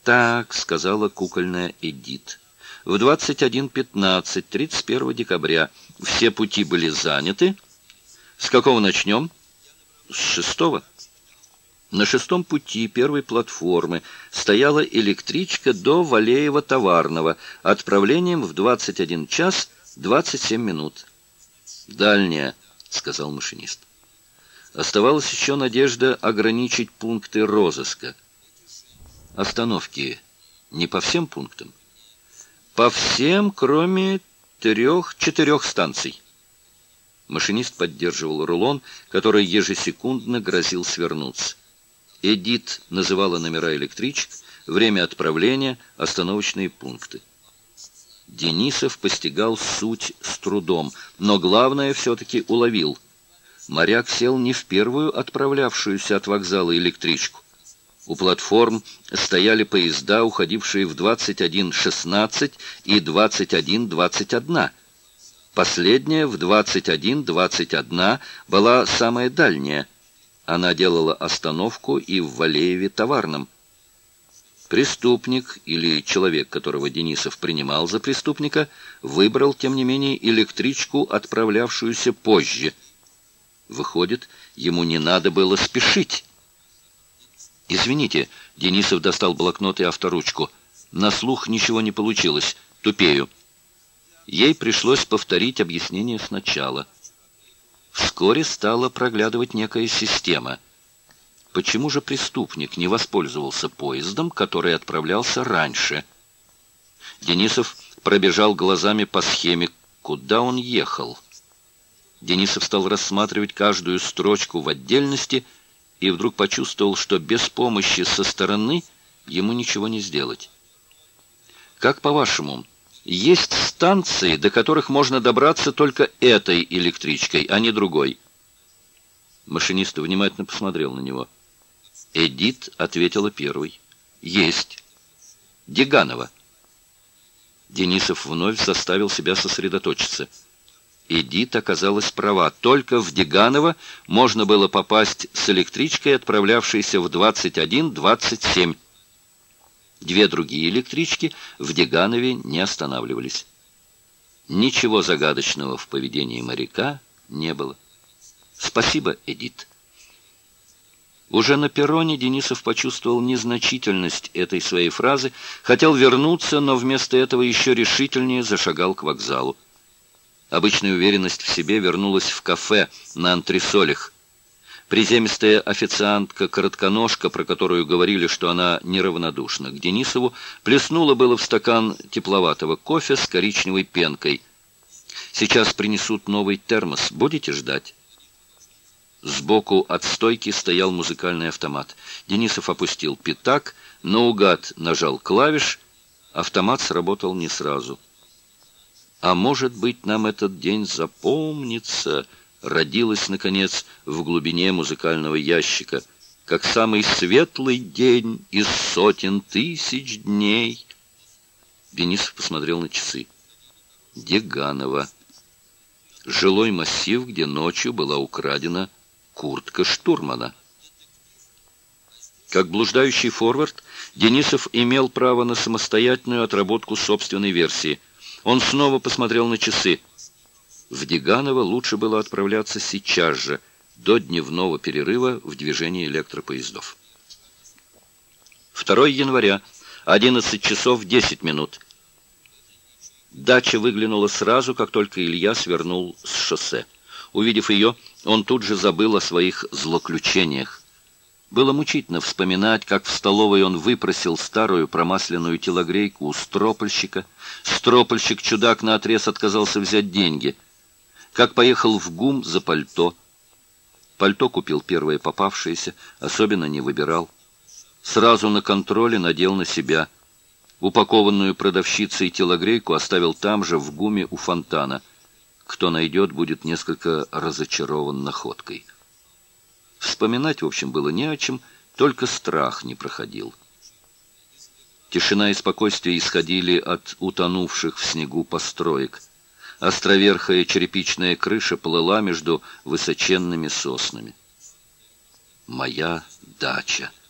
«Так», — сказала кукольная Эдит. «В 21:15, 31 декабря, все пути были заняты. С какого начнем?» «С 6-го». На 6-м пути первой платформы стояла электричка до Валеева-Товарного отправлением в 21 час 27 минут. «Дальняя», — сказал машинист. Оставалась еще надежда ограничить пункты розыска. Остановки не по всем пунктам? По всем, кроме 3-4 станций. Машинист поддерживал рулон, который ежесекундно грозил свернуться. Эдит называла номера электричек, время отправления, остановочные пункты. Денисов постигал суть с трудом, но главное все-таки уловил. Моряк сел не в первую отправлявшуюся от вокзала электричку. У платформ стояли поезда, уходившие в 21:16 и 21:21. Последняя в 21:21 была самая дальняя. Она делала остановку и в Валееве-Товарном. Преступник, или человек, которого Денисов принимал за преступника, выбрал, тем не менее, электричку, отправлявшуюся позже. Выходит, ему не надо было спешить. «Извините», — Денисов достал блокнот и авторучку. «На слух ничего не получилось. Тупею». Ей пришлось повторить объяснение сначала. Вскоре стала проглядывать некая система. Почему же преступник не воспользовался поездом, который отправлялся раньше? Денисов пробежал глазами по схеме, куда он ехал. Денисов стал рассматривать каждую строчку в отдельности и вдруг почувствовал, что без помощи со стороны ему ничего не сделать. Как по-вашему, есть станции, до которых можно добраться только этой электричкой, а не другой? Машинист внимательно посмотрел на него. Эдит ответила первой. Есть. Деганова. Денисов вновь заставил себя сосредоточиться. Эдит оказалась права. Только в Деганово можно было попасть с электричкой, отправлявшейся в 21:27. Две другие электрички в Деганове не останавливались. Ничего загадочного в поведении моряка не было. Спасибо, Эдит. Уже на перроне Денисов почувствовал незначительность этой своей фразы, хотел вернуться, но вместо этого еще решительнее зашагал к вокзалу. Обычная уверенность в себе вернулась в кафе на антресолях. Приземистая официантка-коротконожка, про которую говорили, что она неравнодушна к Денисову, плеснула было в стакан тепловатого кофе с коричневой пенкой. «Сейчас принесут новый термос. Будете ждать?» Сбоку от стойки стоял музыкальный автомат. Денисов опустил пятак, наугад нажал клавиш. Автомат сработал не сразу. «А может быть, нам этот день запомнится», родилась, наконец, в глубине музыкального ящика, как самый светлый день из сотен тысяч дней. Денисов посмотрел на часы. Деганова. Жилой массив, где ночью была украдена куртка штурмана. Как блуждающий форвард, Денисов имел право на самостоятельную отработку собственной версии. Он снова посмотрел на часы. В Деганово лучше было отправляться сейчас же, до дневного перерыва в движении электропоездов. 2 января, 11 часов 10 минут. Дача выглянула сразу, как только Илья свернул с шоссе. Увидев ее, он тут же забыл о своих злоключениях. Было мучительно вспоминать, как в столовой он выпросил старую промасленную телогрейку у стропольщика. Стропольщик-чудак наотрез отказался взять деньги. Как поехал в ГУМ за пальто. Пальто купил первое попавшееся, особенно не выбирал. Сразу на контроле надел на себя. Упакованную продавщицей телогрейку оставил там же, в ГУМе у фонтана. Кто найдет, будет несколько разочарован находкой. Вспоминать, в общем, было не о чем, только страх не проходил. Тишина и спокойствие исходили от утонувших в снегу построек. Островерхая черепичная крыша плыла между высоченными соснами. «Моя дача»,